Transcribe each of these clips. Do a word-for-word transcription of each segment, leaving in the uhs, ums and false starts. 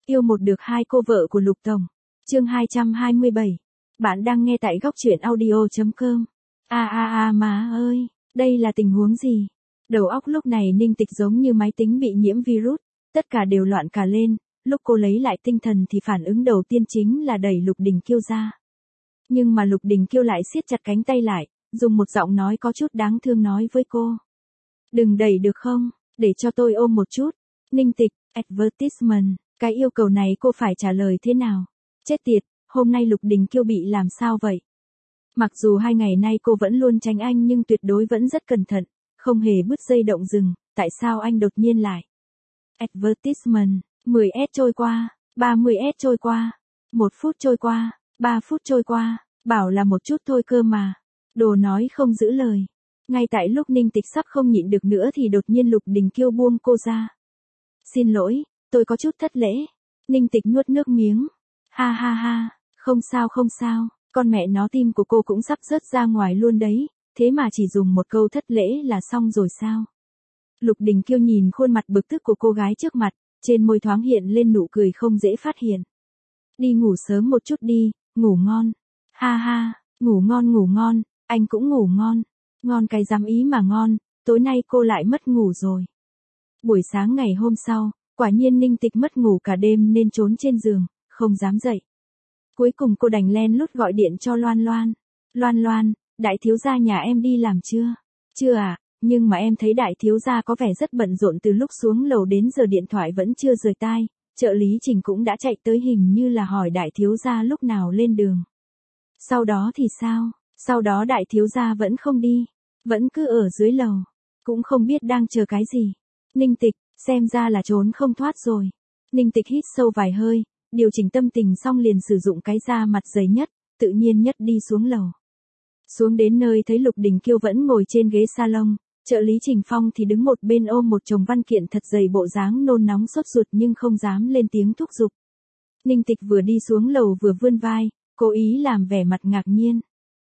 Yêu một được hai cô vợ của Lục Tổng. Chương hai trăm hai mươi bảy. Bạn đang nghe tại góc truyện audio chấm com. A a a má ơi, đây là tình huống gì? Đầu óc lúc này Ninh Tịch giống như máy tính bị nhiễm virus, tất cả đều loạn cả lên, lúc cô lấy lại tinh thần thì phản ứng đầu tiên chính là đẩy Lục Đình Kiêu ra. Nhưng mà Lục Đình Kiêu lại siết chặt cánh tay lại, dùng một giọng nói có chút đáng thương nói với cô. Đừng đẩy được không, để cho tôi ôm một chút. Ninh Tịch, advertisement, cái yêu cầu này cô phải trả lời thế nào? Chết tiệt, hôm nay Lục Đình Kiêu bị làm sao vậy? Mặc dù hai ngày nay cô vẫn luôn tránh anh nhưng tuyệt đối vẫn rất cẩn thận, không hề bứt dây động rừng, tại sao anh đột nhiên lại? Advertisement, mười s trôi qua, ba mươi s trôi qua, một phút trôi qua, ba phút trôi qua, bảo là một chút thôi cơ mà. Đồ nói không giữ lời. Ngay tại lúc Ninh Tịch sắp không nhịn được nữa thì đột nhiên Lục Đình Kiêu buông cô ra. Xin lỗi, tôi có chút thất lễ. Ninh Tịch nuốt nước miếng. Ha ha ha, không sao không sao, con mẹ nó tim của cô cũng sắp rớt ra ngoài luôn đấy, thế mà chỉ dùng một câu thất lễ là xong rồi sao? Lục Đình Kiêu nhìn khuôn mặt bực tức của cô gái trước mặt, trên môi thoáng hiện lên nụ cười không dễ phát hiện. Đi ngủ sớm một chút đi, ngủ ngon. Ha ha, ngủ ngon ngủ ngon, anh cũng ngủ ngon. Ngon cái dám ý mà ngon, tối nay cô lại mất ngủ rồi. Buổi sáng ngày hôm sau, quả nhiên Ninh Tịch mất ngủ cả đêm nên trốn trên giường, không dám dậy. Cuối cùng cô đành len lút gọi điện cho Loan Loan. Loan Loan, đại thiếu gia nhà em đi làm chưa? Chưa à, nhưng mà em thấy đại thiếu gia có vẻ rất bận rộn từ lúc xuống lầu đến giờ điện thoại vẫn chưa rời tai. Trợ lý Trình cũng đã chạy tới hình như là hỏi đại thiếu gia lúc nào lên đường. Sau đó thì sao? Sau đó đại thiếu gia vẫn không đi, vẫn cứ ở dưới lầu, cũng không biết đang chờ cái gì. Ninh Tịch, xem ra là trốn không thoát rồi. Ninh Tịch hít sâu vài hơi, điều chỉnh tâm tình xong liền sử dụng cái da mặt dày nhất, tự nhiên nhất đi xuống lầu. Xuống đến nơi thấy Lục Đình Kiêu vẫn ngồi trên ghế salon, trợ lý Trình Phong thì đứng một bên ôm một chồng văn kiện thật dày bộ dáng nôn nóng sốt ruột nhưng không dám lên tiếng thúc giục. Ninh Tịch vừa đi xuống lầu vừa vươn vai, cố ý làm vẻ mặt ngạc nhiên.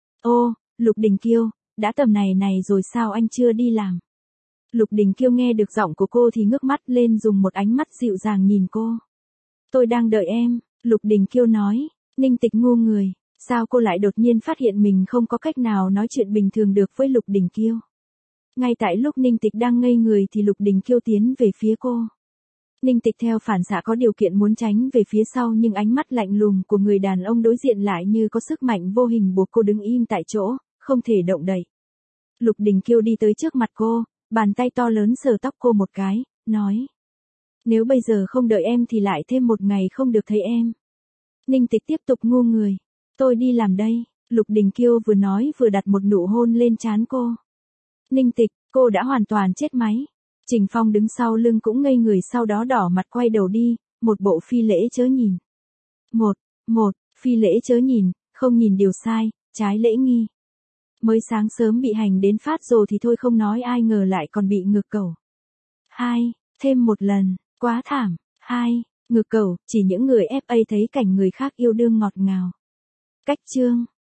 Ô, Lục Đình Kiêu, đã tầm này này rồi sao anh chưa đi làm? Lục Đình Kiêu nghe được giọng của cô thì ngước mắt lên dùng một ánh mắt dịu dàng nhìn cô. Tôi đang đợi em, Lục Đình Kiêu nói. Ninh Tịch ngu người, sao cô lại đột nhiên phát hiện mình không có cách nào nói chuyện bình thường được với Lục Đình Kiêu? Ngay tại lúc Ninh Tịch đang ngây người thì Lục Đình Kiêu tiến về phía cô. Ninh Tịch theo phản xạ có điều kiện muốn tránh về phía sau nhưng ánh mắt lạnh lùng của người đàn ông đối diện lại như có sức mạnh vô hình buộc cô đứng im tại chỗ, không thể động đậy. Lục Đình Kiêu đi tới trước mặt cô, bàn tay to lớn sờ tóc cô một cái, nói. Nếu bây giờ không đợi em thì lại thêm một ngày không được thấy em. Ninh Tịch tiếp tục ngu người. Tôi đi làm đây. Lục Đình Kiêu vừa nói vừa đặt một nụ hôn lên trán cô. Ninh Tịch, cô đã hoàn toàn chết máy. Trình Phong đứng sau lưng cũng ngây người sau đó đỏ mặt quay đầu đi, một bộ phi lễ chớ nhìn. Một, một, phi lễ chớ nhìn, không nhìn điều sai, trái lễ nghi. Mới sáng sớm bị hành đến phát rồi thì thôi không nói ai ngờ lại còn bị ngược cẩu. Hai, thêm một lần, quá thảm. Hai, ngược cẩu, chỉ những người ép a thấy cảnh người khác yêu đương ngọt ngào. Cách chương.